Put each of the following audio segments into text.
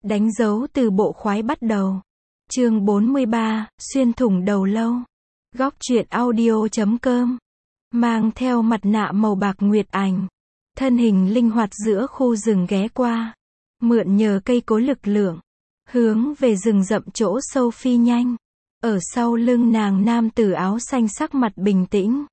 Đánh dấu từ bộ khoái bắt đầu. Chương 43, xuyên thủng đầu lâu. Góc truyện audio.com. Mang theo mặt nạ màu bạc Nguyệt Ảnh. Thân hình linh hoạt giữa khu rừng ghé qua. Mượn nhờ cây cối lực lượng. Hướng về rừng rậm chỗ sâu phi nhanh. Ở sau lưng nàng nam tử áo xanh sắc mặt bình tĩnh.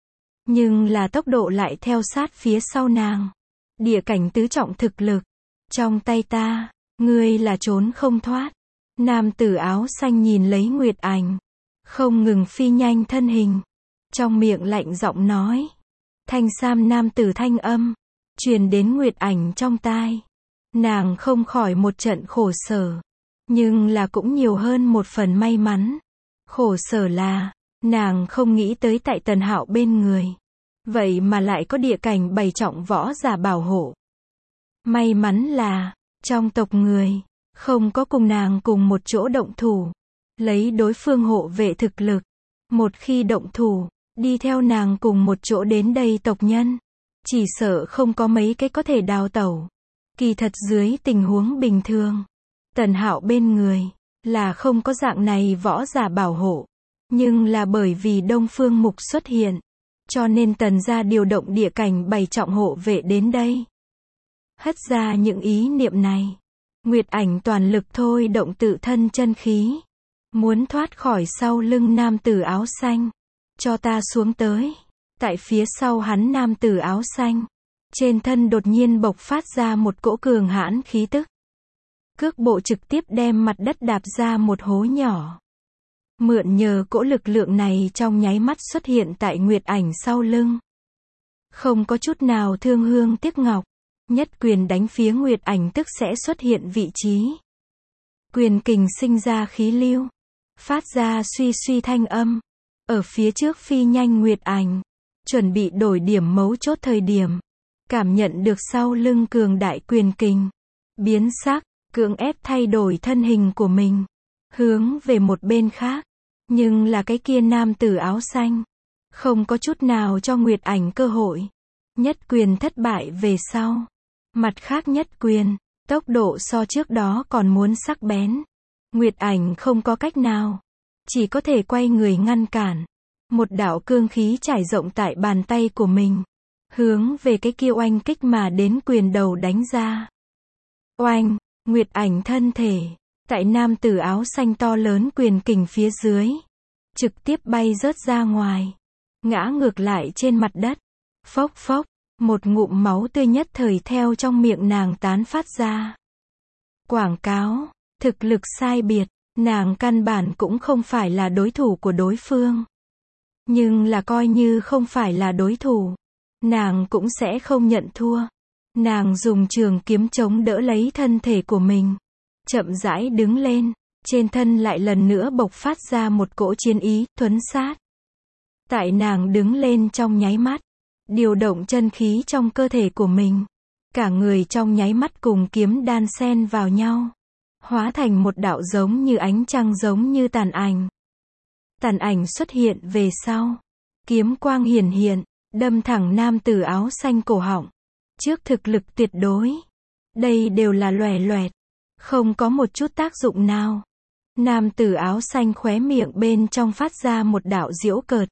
Nhưng là tốc độ lại theo sát phía sau nàng. Địa cảnh tứ trọng thực lực. Trong tay ta, ngươi là trốn không thoát. Nam tử áo xanh nhìn lấy Nguyệt Ảnh. Không ngừng phi nhanh thân hình. Trong miệng lạnh giọng nói. Thanh sam nam tử thanh âm. Truyền đến Nguyệt Ảnh trong tai. Nàng không khỏi một trận khổ sở. Nhưng là cũng nhiều hơn một phần may mắn. Khổ sở là, nàng không nghĩ tới tại Tần Hạo bên người. Vậy mà lại có địa cảnh 7 trọng võ giả bảo hộ. May mắn là, trong tộc người, không có cùng nàng cùng một chỗ động thủ. Lấy đối phương hộ vệ thực lực. Một khi động thủ, đi theo nàng cùng một chỗ đến đây tộc nhân. Chỉ sợ không có mấy cái có thể đào tẩu. Kỳ thật dưới tình huống bình thường. Tần Hạo bên người, là không có dạng này võ giả bảo hộ. Nhưng là bởi vì Đông Phương Mục xuất hiện. Cho nên Tần gia điều động địa cảnh 7 trọng hộ vệ đến đây. Hất ra những ý niệm này. Nguyệt Ảnh toàn lực thôi động tự thân chân khí. Muốn thoát khỏi sau lưng nam tử áo xanh. Cho ta xuống tới. Tại phía sau hắn nam tử áo xanh. Trên thân đột nhiên bộc phát ra một cỗ cường hãn khí tức. Cước bộ trực tiếp đem mặt đất đạp ra một hố nhỏ. Mượn nhờ cỗ lực lượng này trong nháy mắt xuất hiện tại Nguyệt Ảnh sau lưng. Không có chút nào thương hương tiếc ngọc. Nhất quyền đánh phía Nguyệt Ảnh tức sẽ xuất hiện vị trí. Quyền kình sinh ra khí lưu. Phát ra suy suy thanh âm. Ở phía trước phi nhanh Nguyệt Ảnh. Chuẩn bị đổi điểm mấu chốt thời điểm. Cảm nhận được sau lưng cường đại quyền kình. Biến sắc, cưỡng ép thay đổi thân hình của mình. Hướng về một bên khác. Nhưng là cái kia nam tử áo xanh. Không có chút nào cho Nguyệt Ảnh cơ hội. Nhất quyền thất bại về sau. Mặt khác nhất quyền. Tốc độ so trước đó còn muốn sắc bén. Nguyệt Ảnh không có cách nào. Chỉ có thể quay người ngăn cản. Một đạo cương khí trải rộng tại bàn tay của mình. Hướng về cái kia oanh kích mà đến quyền đầu đánh ra. Oanh, Nguyệt Ảnh thân thể. Tại nam tử áo xanh to lớn quyền kình phía dưới. Trực tiếp bay rớt ra ngoài. Ngã ngược lại trên mặt đất. Phốc phốc, một ngụm máu tươi nhất thời theo trong miệng nàng tán phát ra. Quảng cáo, thực lực sai biệt, nàng căn bản cũng không phải là đối thủ của đối phương. Nhưng là coi như không phải là đối thủ. Nàng cũng sẽ không nhận thua. Nàng dùng trường kiếm chống đỡ lấy thân thể của mình. Chậm rãi đứng lên. Trên thân lại lần nữa bộc phát ra một cỗ chiến ý, thuấn sát. Tại nàng đứng lên trong nháy mắt. Điều động chân khí trong cơ thể của mình. Cả người trong nháy mắt cùng kiếm đan xen vào nhau. Hóa thành một đạo giống như ánh trăng giống như tàn ảnh. Tàn ảnh xuất hiện về sau. Kiếm quang hiển hiện. Đâm thẳng nam tử áo xanh cổ họng. Trước thực lực tuyệt đối. Đây đều là loẻ loẹt. Không có một chút tác dụng nào. Nam tử áo xanh khóe miệng bên trong phát ra một đạo giễu cợt.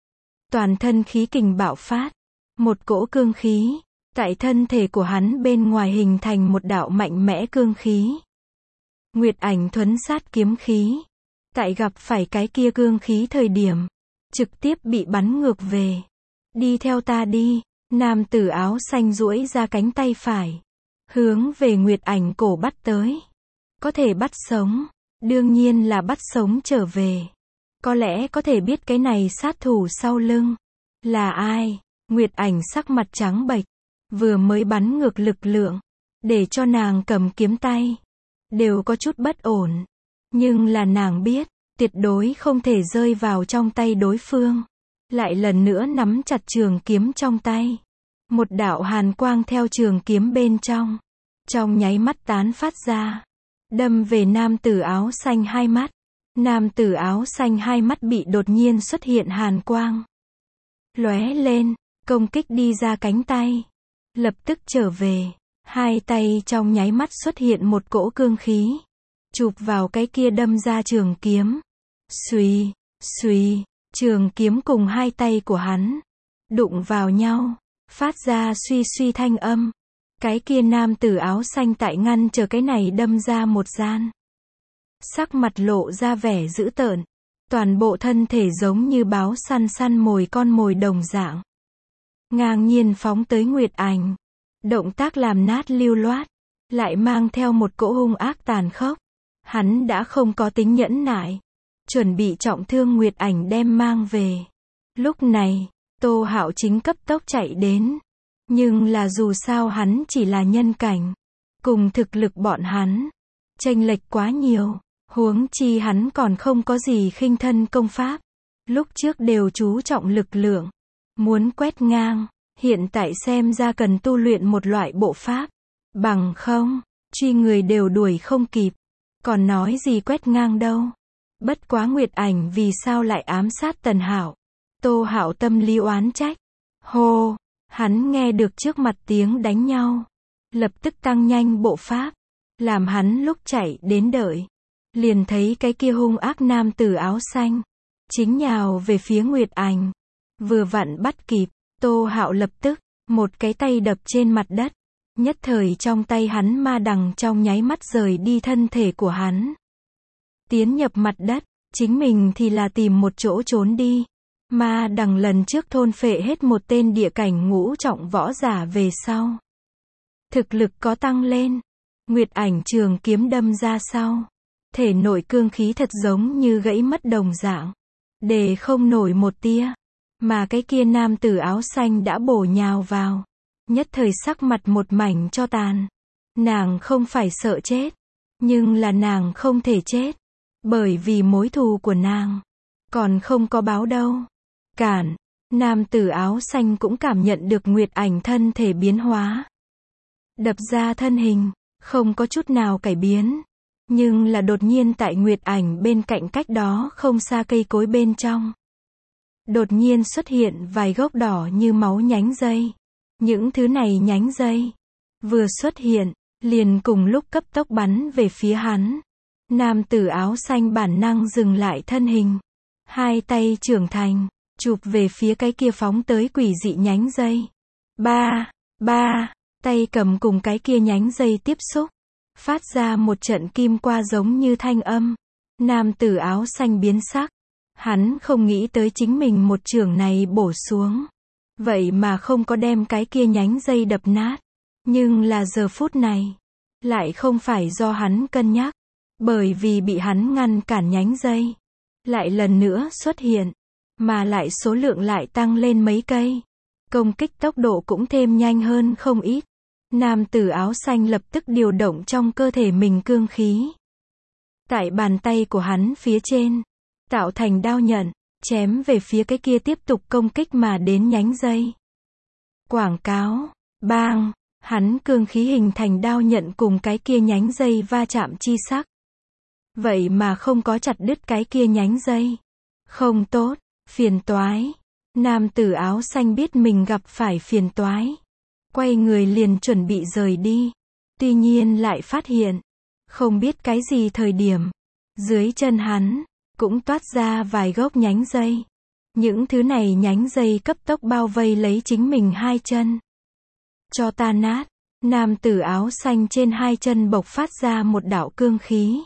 Toàn thân khí kình bạo phát. Một cỗ cương khí. Tại thân thể của hắn bên ngoài hình thành một đạo mạnh mẽ cương khí. Nguyệt Ảnh thuấn sát kiếm khí. Tại gặp phải cái kia cương khí thời điểm. Trực tiếp bị bắn ngược về. Đi theo ta đi. Nam tử áo xanh duỗi ra cánh tay phải. Hướng về Nguyệt Ảnh cổ bắt tới. Có thể bắt sống. Đương nhiên là bắt sống trở về. Có lẽ có thể biết cái này sát thủ sau lưng. Là ai? Nguyệt Ảnh sắc mặt trắng bệch. Vừa mới bắn ngược lực lượng. Để cho nàng cầm kiếm tay. Đều có chút bất ổn. Nhưng là nàng biết. Tuyệt đối không thể rơi vào trong tay đối phương. Lại lần nữa nắm chặt trường kiếm trong tay. Một đạo hàn quang theo trường kiếm bên trong. Trong nháy mắt tán phát ra. Đâm về nam tử áo xanh hai mắt. Nam tử áo xanh hai mắt bị đột nhiên xuất hiện hàn quang. Lóe lên, công kích đi ra cánh tay. Lập tức trở về. Hai tay trong nháy mắt xuất hiện một cỗ cương khí, chụp vào cái kia đâm ra trường kiếm. Xuy, xuy, trường kiếm cùng hai tay của hắn đụng vào nhau, phát ra suy suy thanh âm. Cái kia nam tử áo xanh tại ngăn chờ cái này đâm ra một gian. Sắc mặt lộ ra vẻ dữ tợn, toàn bộ thân thể giống như báo săn săn mồi con mồi đồng dạng. Ngang nhiên phóng tới Nguyệt Ảnh. Động tác làm nát lưu loát, lại mang theo một cỗ hung ác tàn khốc. Hắn đã không có tính nhẫn nại, chuẩn bị trọng thương Nguyệt Ảnh đem mang về. Lúc này, Tô Hạo chính cấp tốc chạy đến. Nhưng là dù sao hắn chỉ là nhân cảnh, cùng thực lực bọn hắn chênh lệch quá nhiều, huống chi hắn còn không có gì khinh thân công pháp. Lúc trước đều chú trọng lực lượng, muốn quét ngang, hiện tại xem ra cần tu luyện một loại bộ pháp, bằng không, truy người đều đuổi không kịp, còn nói gì quét ngang đâu. Bất quá Nguyệt Ảnh vì sao lại ám sát Tần Hạo? Tô Hạo tâm lý oán trách. Hô, hắn nghe được trước mặt tiếng đánh nhau, lập tức tăng nhanh bộ pháp, làm hắn lúc chạy đến đợi, liền thấy cái kia hung ác nam tử áo xanh chính nhào về phía Nguyệt Ảnh. Vừa vặn bắt kịp, Tô Hạo lập tức một cái tay đập trên mặt đất, nhất thời trong tay hắn ma đằng trong nháy mắt rời đi thân thể của hắn, tiến nhập mặt đất, chính mình thì là tìm một chỗ trốn đi. Ma đằng lần trước thôn phệ hết một tên địa cảnh ngũ trọng võ giả về sau, thực lực có tăng lên. Nguyệt Ảnh trường kiếm đâm ra sau, thể nội cương khí thật giống như gãy mất đồng dạng, để không nổi một tia. Mà cái kia nam tử áo xanh đã bổ nhào vào, nhất thời sắc mặt một mảnh cho tàn. Nàng không phải sợ chết, nhưng là nàng không thể chết, bởi vì mối thù của nàng còn không có báo đâu. Cản, nam tử áo xanh cũng cảm nhận được Nguyệt Ảnh thân thể biến hóa. Đập ra thân hình, không có chút nào cải biến. Nhưng là đột nhiên tại Nguyệt Ảnh bên cạnh cách đó không xa cây cối bên trong, đột nhiên xuất hiện vài gốc đỏ như máu nhánh dây. Những thứ này nhánh dây vừa xuất hiện, liền cùng lúc cấp tốc bắn về phía hắn. Nam tử áo xanh bản năng dừng lại thân hình, hai tay trưởng thành, chụp về phía cái kia phóng tới quỷ dị nhánh dây. Ba, tay cầm cùng cái kia nhánh dây tiếp xúc, phát ra một trận kim qua giống như thanh âm. Nam tử áo xanh biến sắc, hắn không nghĩ tới chính mình một chưởng này bổ xuống, vậy mà không có đem cái kia nhánh dây đập nát. Nhưng là giờ phút này, lại không phải do hắn cân nhắc, bởi vì bị hắn ngăn cản nhánh dây lại lần nữa xuất hiện, mà lại số lượng lại tăng lên mấy cây, công kích tốc độ cũng thêm nhanh hơn không ít. Nam tử áo xanh lập tức điều động trong cơ thể mình cương khí, tại bàn tay của hắn phía trên tạo thành đao nhận, chém về phía cái kia tiếp tục công kích mà đến nhánh dây. Quảng cáo, bang, hắn cương khí hình thành đao nhận cùng cái kia nhánh dây va chạm chi sắc. Vậy mà không có chặt đứt cái kia nhánh dây. Không tốt, phiền toái. Nam tử áo xanh biết mình gặp phải phiền toái, quay người liền chuẩn bị rời đi. Tuy nhiên lại phát hiện, không biết cái gì thời điểm, dưới chân hắn cũng toát ra vài gốc nhánh dây. Những thứ này nhánh dây cấp tốc bao vây lấy chính mình hai chân. Cho ta nát. Nam tử áo xanh trên hai chân bộc phát ra một đạo cương khí,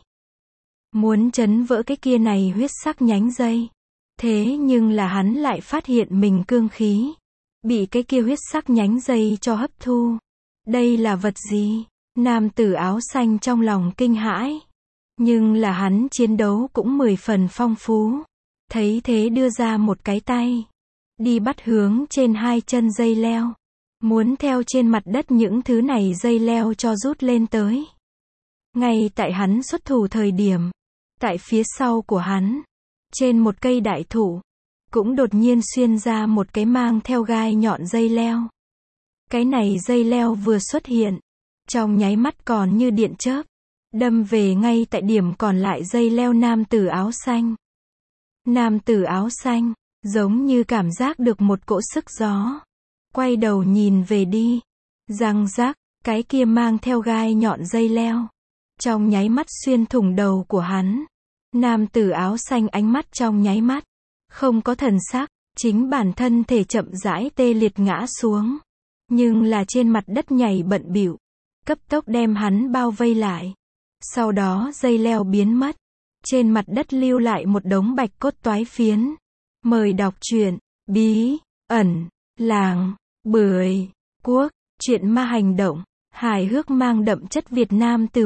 muốn chấn vỡ cái kia này huyết sắc nhánh dây. Thế nhưng là hắn lại phát hiện mình cương khí bị cái kia huyết sắc nhánh dây cho hấp thu. Đây là vật gì? Nam tử áo xanh trong lòng kinh hãi. Nhưng là hắn chiến đấu cũng 10 phần phong phú. Thấy thế đưa ra một cái tay, đi bắt hướng trên hai chân dây leo, muốn theo trên mặt đất những thứ này dây leo cho rút lên tới. Ngay tại hắn xuất thủ thời điểm, tại phía sau của hắn, trên một cây đại thụ, cũng đột nhiên xuyên ra một cái mang theo gai nhọn dây leo. Cái này dây leo vừa xuất hiện, trong nháy mắt còn như điện chớp, đâm về ngay tại điểm còn lại dây leo nam tử áo xanh. Nam tử áo xanh, giống như cảm giác được một cỗ sức gió, quay đầu nhìn về đi. Răng rắc, Cái kia mang theo gai nhọn dây leo. Trong nháy mắt xuyên thủng đầu của hắn. Nam tử áo xanh ánh mắt trong nháy mắt. Không có thần sắc, chính bản thân thể chậm rãi tê liệt ngã xuống. Nhưng là trên mặt đất nhảy bận bịu. Cấp tốc đem hắn bao vây lại. Sau đó dây leo biến mất. Trên mặt đất lưu lại một đống bạch cốt toái phiến. Mời đọc truyện, bí, ẩn, làng, bưởi, quốc, truyện ma hành động, hài hước mang đậm chất Việt Nam từ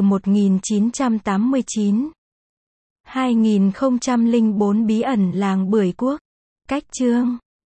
1989. 2004 bí ẩn làng bưởi quốc. Cách chương